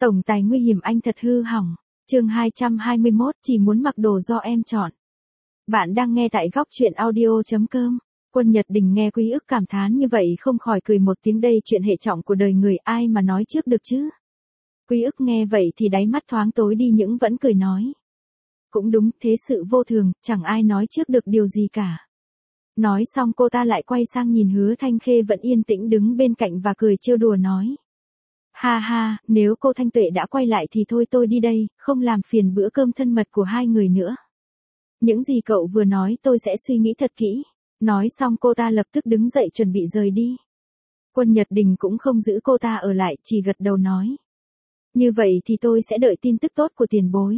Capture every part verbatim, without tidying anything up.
Tổng tài nguy hiểm anh thật hư hỏng. Chương hai trăm hai mươi mốt, chỉ muốn mặc đồ do em chọn. Bạn đang nghe tại góc truyện audio chấm com. Quân Nhật Đình nghe Quý Ức cảm thán như vậy không khỏi cười một tiếng, đây chuyện hệ trọng của đời người ai mà nói trước được chứ. Quý Ức nghe vậy thì đáy mắt thoáng tối đi nhưng vẫn cười nói. Cũng đúng, thế sự vô thường, chẳng ai nói trước được điều gì cả. Nói xong cô ta lại quay sang nhìn Hứa Thanh Khê vẫn yên tĩnh đứng bên cạnh và cười trêu đùa nói. Ha ha, nếu cô Thanh Tuệ đã quay lại thì thôi tôi đi đây, không làm phiền bữa cơm thân mật của hai người nữa. Những gì cậu vừa nói tôi sẽ suy nghĩ thật kỹ. Nói xong cô ta lập tức đứng dậy chuẩn bị rời đi. Quân Nhật Đình cũng không giữ cô ta ở lại, chỉ gật đầu nói. Như vậy thì tôi sẽ đợi tin tức tốt của tiền bối.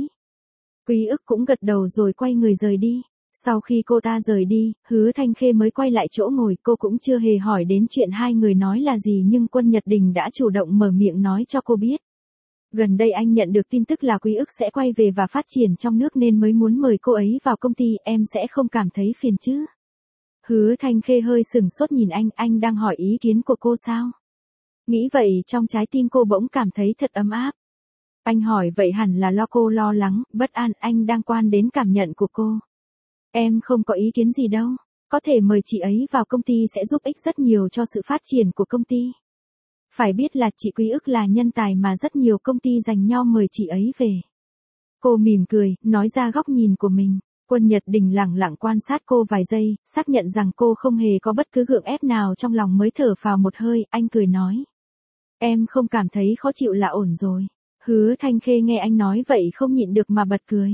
Quý Ức cũng gật đầu rồi quay người rời đi. Sau khi cô ta rời đi, Hứa Thanh Khê mới quay lại chỗ ngồi, cô cũng chưa hề hỏi đến chuyện hai người nói là gì nhưng Quân Nhật Đình đã chủ động mở miệng nói cho cô biết. Gần đây anh nhận được tin tức là Quý Ức sẽ quay về và phát triển trong nước nên mới muốn mời cô ấy vào công ty, em sẽ không cảm thấy phiền chứ? Hứa Thanh Khê hơi sừng sốt nhìn anh, anh đang hỏi ý kiến của cô sao? Nghĩ vậy trong trái tim cô bỗng cảm thấy thật ấm áp. Anh hỏi vậy hẳn là lo cô lo lắng, bất an, anh đang quan đến cảm nhận của cô. Em không có ý kiến gì đâu, có thể mời chị ấy vào công ty sẽ giúp ích rất nhiều cho sự phát triển của công ty. Phải biết là chị Quý Ức là nhân tài mà rất nhiều công ty dành nhau mời chị ấy về. Cô mỉm cười, nói ra góc nhìn của mình. Quân Nhật Đình lẳng lặng quan sát cô vài giây, xác nhận rằng cô không hề có bất cứ gượng ép nào trong lòng mới thở phào một hơi, anh cười nói. Em không cảm thấy khó chịu là ổn rồi. Hứa Thanh Khê nghe anh nói vậy không nhịn được mà bật cười.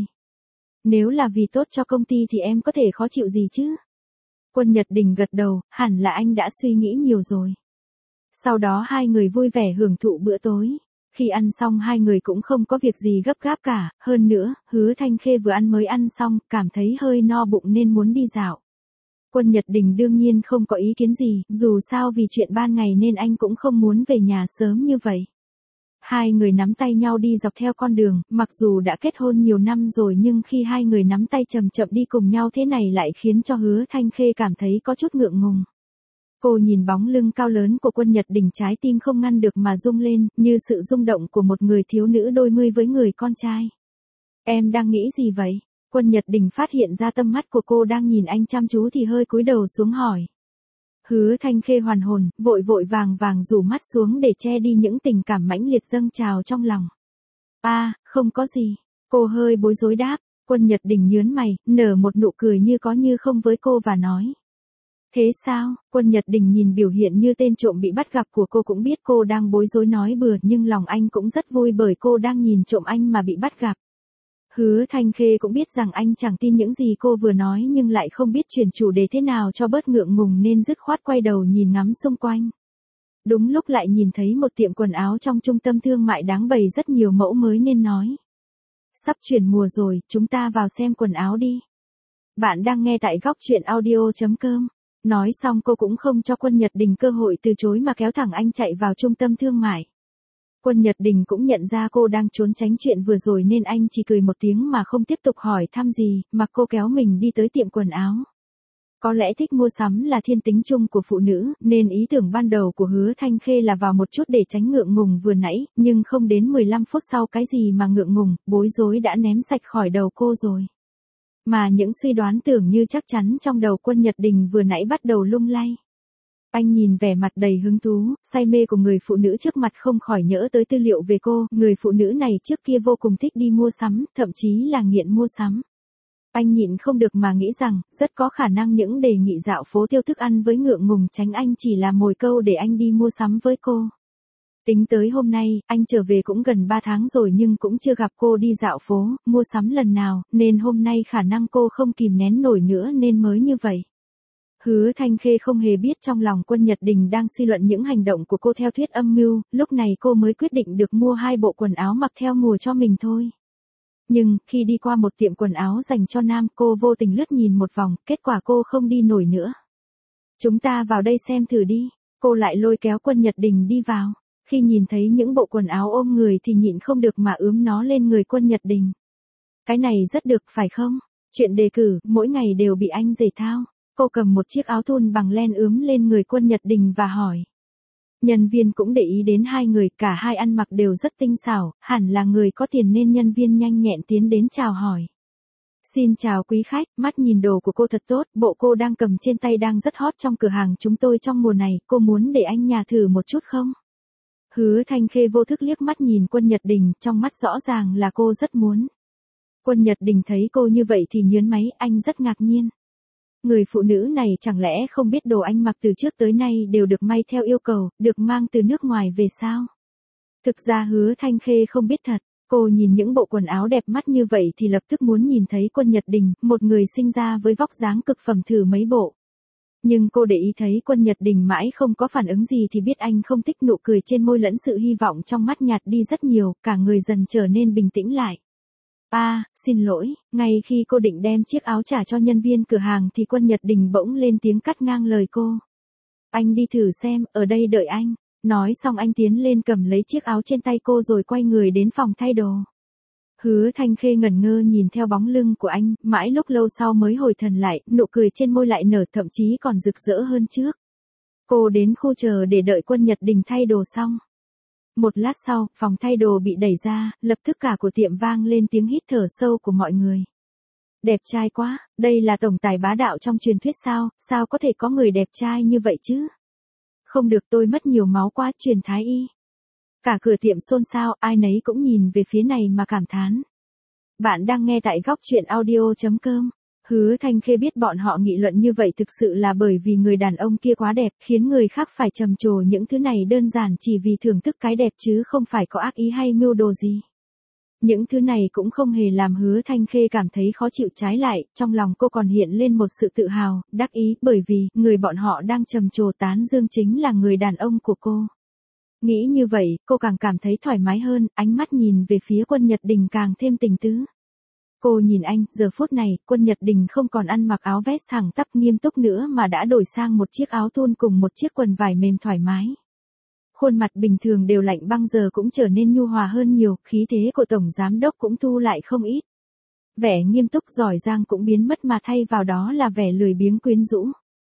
Nếu là vì tốt cho công ty thì em có thể khó chịu gì chứ? Quân Nhật Đình gật đầu, hẳn là anh đã suy nghĩ nhiều rồi. Sau đó hai người vui vẻ hưởng thụ bữa tối. Khi ăn xong hai người cũng không có việc gì gấp gáp cả, hơn nữa, Hứa Thanh Khê vừa ăn mới ăn xong, cảm thấy hơi no bụng nên muốn đi dạo. Quân Nhật Đình đương nhiên không có ý kiến gì, dù sao vì chuyện ban ngày nên anh cũng không muốn về nhà sớm như vậy. Hai người nắm tay nhau đi dọc theo con đường, mặc dù đã kết hôn nhiều năm rồi nhưng khi hai người nắm tay chậm chậm đi cùng nhau thế này lại khiến cho Hứa Thanh Khê cảm thấy có chút ngượng ngùng. Cô nhìn bóng lưng cao lớn của Quân Nhật Đình, trái tim không ngăn được mà rung lên, như sự rung động của một người thiếu nữ đôi mươi với người con trai. Em đang nghĩ gì vậy? Quân Nhật Đình phát hiện ra tâm mắt của cô đang nhìn anh chăm chú thì hơi cúi đầu xuống hỏi. Hứa Thanh Khê hoàn hồn, vội vội vàng vàng rủ mắt xuống để che đi những tình cảm mãnh liệt dâng trào trong lòng. A, à, không có gì. Cô hơi bối rối đáp. Quân Nhật Đình nhớn mày, nở một nụ cười như có như không với cô và nói. Thế sao? Quân Nhật Đình nhìn biểu hiện như tên trộm bị bắt gặp của cô cũng biết cô đang bối rối nói bừa nhưng lòng anh cũng rất vui bởi cô đang nhìn trộm anh mà bị bắt gặp. Hứa Thanh Khê cũng biết rằng anh chẳng tin những gì cô vừa nói nhưng lại không biết chuyển chủ đề thế nào cho bớt ngượng ngùng nên dứt khoát quay đầu nhìn ngắm xung quanh. Đúng lúc lại nhìn thấy một tiệm quần áo trong trung tâm thương mại đáng bày rất nhiều mẫu mới nên nói. Sắp chuyển mùa rồi, chúng ta vào xem quần áo đi. Bạn đang nghe tại góc truyện audio chấm com. Nói xong cô cũng không cho Quân Nhật Đình cơ hội từ chối mà kéo thẳng anh chạy vào trung tâm thương mại. Quân Nhật Đình cũng nhận ra cô đang trốn tránh chuyện vừa rồi nên anh chỉ cười một tiếng mà không tiếp tục hỏi thăm gì, mà cô kéo mình đi tới tiệm quần áo. Có lẽ thích mua sắm là thiên tính chung của phụ nữ, nên ý tưởng ban đầu của Hứa Thanh Khê là vào một chút để tránh ngượng ngùng vừa nãy, nhưng không đến mười lăm phút sau cái gì mà ngượng ngùng, bối rối đã ném sạch khỏi đầu cô rồi. Mà những suy đoán tưởng như chắc chắn trong đầu Quân Nhật Đình vừa nãy bắt đầu lung lay. Anh nhìn vẻ mặt đầy hứng thú, say mê của người phụ nữ trước mặt không khỏi nhớ tới tư liệu về cô, người phụ nữ này trước kia vô cùng thích đi mua sắm, thậm chí là nghiện mua sắm. Anh nhịn không được mà nghĩ rằng, rất có khả năng những đề nghị dạo phố tiêu thức ăn với ngượng ngùng tránh anh chỉ là mồi câu để anh đi mua sắm với cô. Tính tới hôm nay, anh trở về cũng gần ba tháng rồi nhưng cũng chưa gặp cô đi dạo phố, mua sắm lần nào, nên hôm nay khả năng cô không kìm nén nổi nữa nên mới như vậy. Hứa Thanh Khê không hề biết trong lòng Quân Nhật Đình đang suy luận những hành động của cô theo thuyết âm mưu, lúc này cô mới quyết định được mua hai bộ quần áo mặc theo mùa cho mình thôi. Nhưng, khi đi qua một tiệm quần áo dành cho nam, cô vô tình lướt nhìn một vòng, kết quả cô không đi nổi nữa. Chúng ta vào đây xem thử đi, cô lại lôi kéo Quân Nhật Đình đi vào. Khi nhìn thấy những bộ quần áo ôm người thì nhịn không được mà ướm nó lên người Quân Nhật Đình. Cái này rất được phải không? Chuyện đề cử, mỗi ngày đều bị anh rể thao. Cô cầm một chiếc áo thun bằng len ướm lên người Quân Nhật Đình và hỏi. Nhân viên cũng để ý đến hai người, cả hai ăn mặc đều rất tinh xảo, hẳn là người có tiền nên nhân viên nhanh nhẹn tiến đến chào hỏi. Xin chào quý khách, mắt nhìn đồ của cô thật tốt, bộ cô đang cầm trên tay đang rất hot trong cửa hàng chúng tôi trong mùa này, cô muốn để anh nhà thử một chút không? Hứa Thanh Khê vô thức liếc mắt nhìn Quân Nhật Đình, trong mắt rõ ràng là cô rất muốn. Quân Nhật Đình thấy cô như vậy thì nhớn máy, anh rất ngạc nhiên. Người phụ nữ này chẳng lẽ không biết đồ anh mặc từ trước tới nay đều được may theo yêu cầu, được mang từ nước ngoài về sao? Thực ra Hứa Thanh Khê không biết thật, cô nhìn những bộ quần áo đẹp mắt như vậy thì lập tức muốn nhìn thấy Quân Nhật Đình, một người sinh ra với vóc dáng cực phẩm thử mấy bộ. Nhưng cô để ý thấy Quân Nhật Đình mãi không có phản ứng gì thì biết anh không thích, nụ cười trên môi lẫn sự hy vọng trong mắt nhạt đi rất nhiều, cả người dần trở nên bình tĩnh lại. A, à, xin lỗi, ngay khi cô định đem chiếc áo trả cho nhân viên cửa hàng thì Quân Nhật Đình bỗng lên tiếng cắt ngang lời cô. Anh đi thử xem, ở đây đợi anh. Nói xong anh tiến lên cầm lấy chiếc áo trên tay cô rồi quay người đến phòng thay đồ. Hứa Thanh Khê ngẩn ngơ nhìn theo bóng lưng của anh, mãi lúc lâu sau mới hồi thần lại, nụ cười trên môi lại nở, thậm chí còn rực rỡ hơn trước. Cô đến khu chờ để đợi Quân Nhật Đình thay đồ xong. Một lát sau, phòng thay đồ bị đẩy ra, lập tức cả của tiệm vang lên tiếng hít thở sâu của mọi người. Đẹp trai quá, đây là tổng tài bá đạo trong truyền thuyết sao, sao có thể có người đẹp trai như vậy chứ? Không được, tôi mất nhiều máu quá, truyền thái y. Cả cửa tiệm xôn xao, ai nấy cũng nhìn về phía này mà cảm thán. Bạn đang nghe tại góc truyện audio chấm com. Hứa Thanh Khê biết bọn họ nghị luận như vậy thực sự là bởi vì người đàn ông kia quá đẹp, khiến người khác phải trầm trồ những thứ này đơn giản chỉ vì thưởng thức cái đẹp chứ không phải có ác ý hay mưu đồ gì. Những thứ này cũng không hề làm Hứa Thanh Khê cảm thấy khó chịu, trái lại, trong lòng cô còn hiện lên một sự tự hào, đắc ý, bởi vì, người bọn họ đang trầm trồ tán dương chính là người đàn ông của cô. Nghĩ như vậy, cô càng cảm thấy thoải mái hơn, ánh mắt nhìn về phía Quân Nhật Đình càng thêm tình tứ. Cô nhìn anh, giờ phút này, Quân Nhật Đình không còn ăn mặc áo vest thẳng tắp nghiêm túc nữa mà đã đổi sang một chiếc áo thun cùng một chiếc quần vải mềm thoải mái. Khuôn mặt bình thường đều lạnh băng giờ cũng trở nên nhu hòa hơn nhiều, khí thế của Tổng Giám Đốc cũng thu lại không ít. Vẻ nghiêm túc giỏi giang cũng biến mất mà thay vào đó là vẻ lười biếng quyến rũ.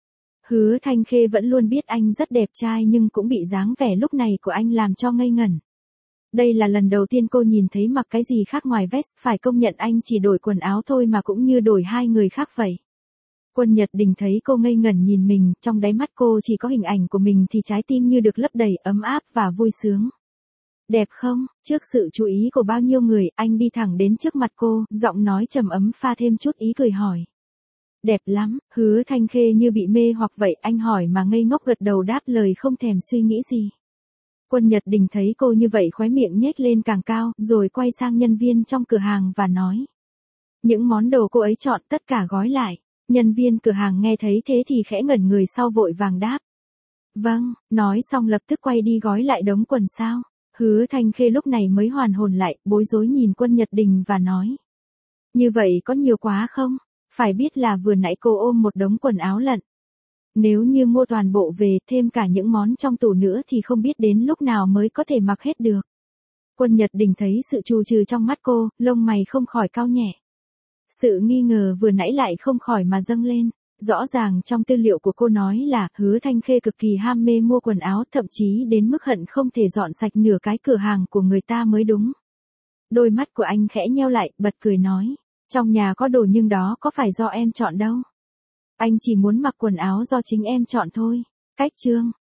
Hứa Thanh Khê vẫn luôn biết anh rất đẹp trai nhưng cũng bị dáng vẻ lúc này của anh làm cho ngây ngẩn. Đây là lần đầu tiên cô nhìn thấy mặc cái gì khác ngoài vest, phải công nhận anh chỉ đổi quần áo thôi mà cũng như đổi hai người khác vậy. Quân Nhật Đình thấy cô ngây ngẩn nhìn mình, trong đáy mắt cô chỉ có hình ảnh của mình thì trái tim như được lấp đầy ấm áp và vui sướng. Đẹp không? Trước sự chú ý của bao nhiêu người, anh đi thẳng đến trước mặt cô, giọng nói trầm ấm pha thêm chút ý cười hỏi. Đẹp lắm, Hứa Thanh Khê như bị mê hoặc vậy, anh hỏi mà ngây ngốc gật đầu đáp lời không thèm suy nghĩ gì. Quân Nhật Đình thấy cô như vậy khóe miệng nhếch lên càng cao, rồi quay sang nhân viên trong cửa hàng và nói. Những món đồ cô ấy chọn tất cả gói lại. Nhân viên cửa hàng nghe thấy thế thì khẽ ngẩn người sau vội vàng đáp. Vâng, nói xong lập tức quay đi gói lại đống quần sao. Hứa Thanh Khê lúc này mới hoàn hồn lại, bối rối nhìn Quân Nhật Đình và nói. Như vậy có nhiều quá không? Phải biết là vừa nãy cô ôm một đống quần áo lận. Nếu như mua toàn bộ về thêm cả những món trong tủ nữa thì không biết đến lúc nào mới có thể mặc hết được. Quân Nhật Đình thấy sự trù trừ trong mắt cô, lông mày không khỏi cau nhẹ. Sự nghi ngờ vừa nãy lại không khỏi mà dâng lên. Rõ ràng trong tư liệu của cô nói là Hứa Thanh Khê cực kỳ ham mê mua quần áo, thậm chí đến mức hận không thể dọn sạch nửa cái cửa hàng của người ta mới đúng. Đôi mắt của anh khẽ nheo lại, bật cười nói. Trong nhà có đồ nhưng đó có phải do em chọn đâu. Anh chỉ muốn mặc quần áo do chính em chọn thôi. Cách chương.